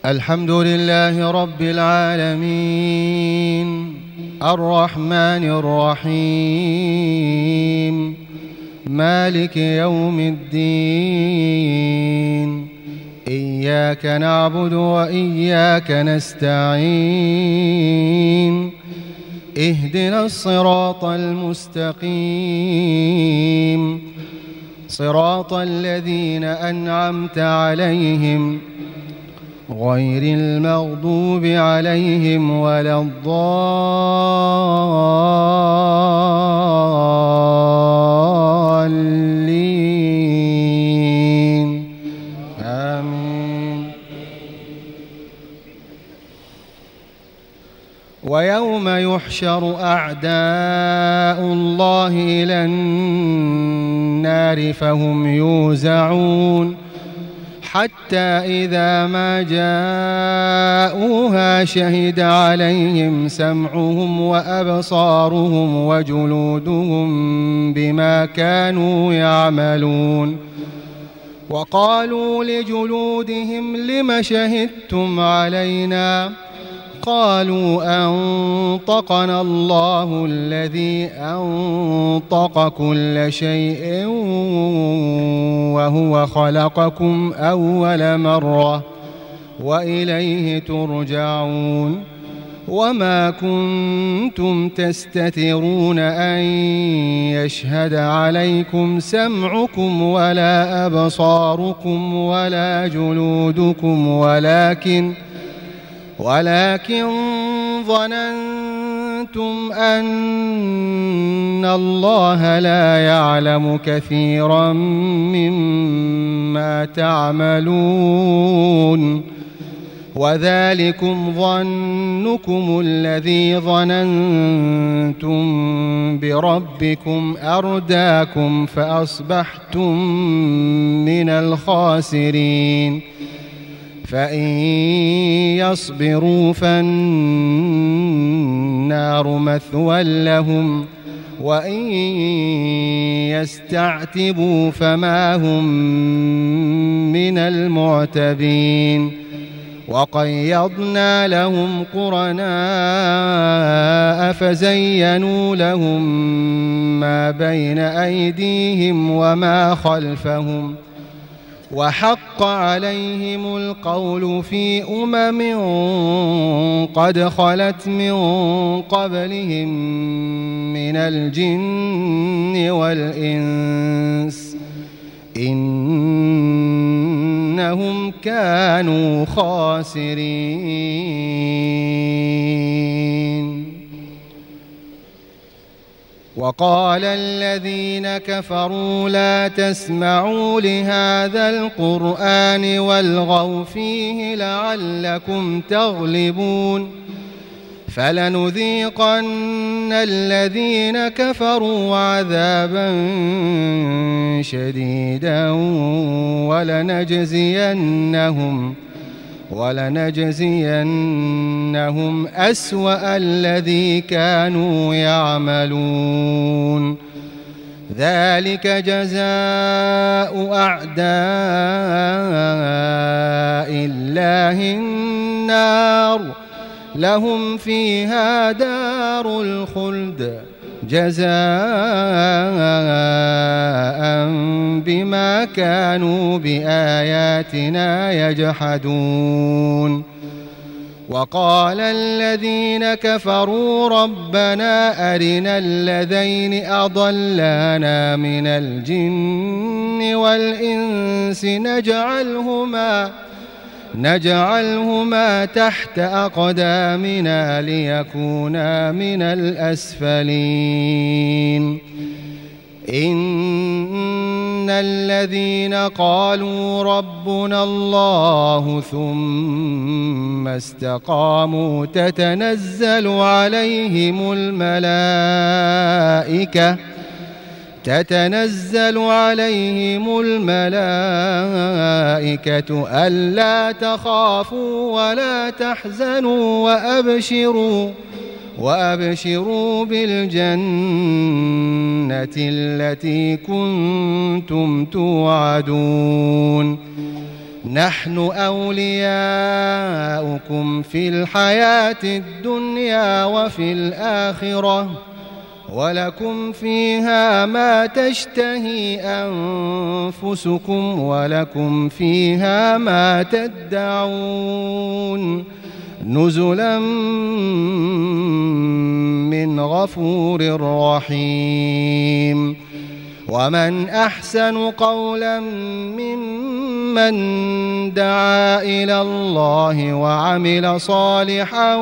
الحمد لله رب العالمين الرحمن الرحيم مالك يوم الدين إياك نعبد وإياك نستعين اهدنا الصراط المستقيم صراط الذين أنعمت عليهم غير المغضوب عليهم ولا الضالين آمين. ويوم يحشر أعداء الله إلى النار فهم يوزعون حتى إذا ما جاءوها شهد عليهم سمعهم وأبصارهم وجلودهم بما كانوا يعملون. وقالوا لجلودهم لم شهدتم علينا؟ قالوا أنطقنا الله الذي أنطق كل شيء وهو خلقكم أول مرة وإليه ترجعون. وما كنتم تستترون أن يشهد عليكم سمعكم ولا أبصاركم ولا جلودكم ولكن ظننتم أن الله لا يعلم كثيرا مما تعملون. وذلكم ظنكم الذي ظننتم بربكم أرداكم فأصبحتم من الخاسرين. فإن يصبروا فالنار مثوى لهم وإن يستعتبوا فما هم من المعتبين. وقيضنا لهم قرناء فزينوا لهم ما بين أيديهم وما خلفهم وحق عليهم القول في قد خلت من قبلهم من الجن والإنس إنهم كانوا خاسرين. وقال الذين كفروا لا تسمعوا لهذا القرآن والغوا فيه لعلكم تغلبون. فلنذيقن الذين كفروا عذابا شديدا ولنجزينهم أسوأ الذي كانوا يعملون. ذلك جزاء أعداء الله النار لهم فيها دار الخلد جزاء بما كانوا بآياتنا يجحدون. وقال الذين كفروا ربنا أرنا الذين أضلانا من الجن والإنس نجعلهما تحت أقدامنا ليكونا من الأسفلين. إن الذين قالوا ربنا الله ثم استقاموا تتنزل عليهم الملائكة ألا تخافوا ولا تحزنوا وأبشروا بالجنة التي كنتم توعدون نحن أولياؤكم جزاؤكم في الحياة الدنيا وفي الآخرة ولكم فيها ما تشتهي أنفسكم ولكم فيها ما تدعون نزلا من غفور رحيم. ومن أحسن قولا ممن دعا إلى الله وعمل صالحا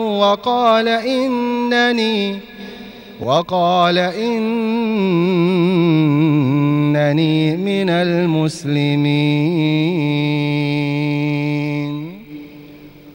وقال إنني من المسلمين.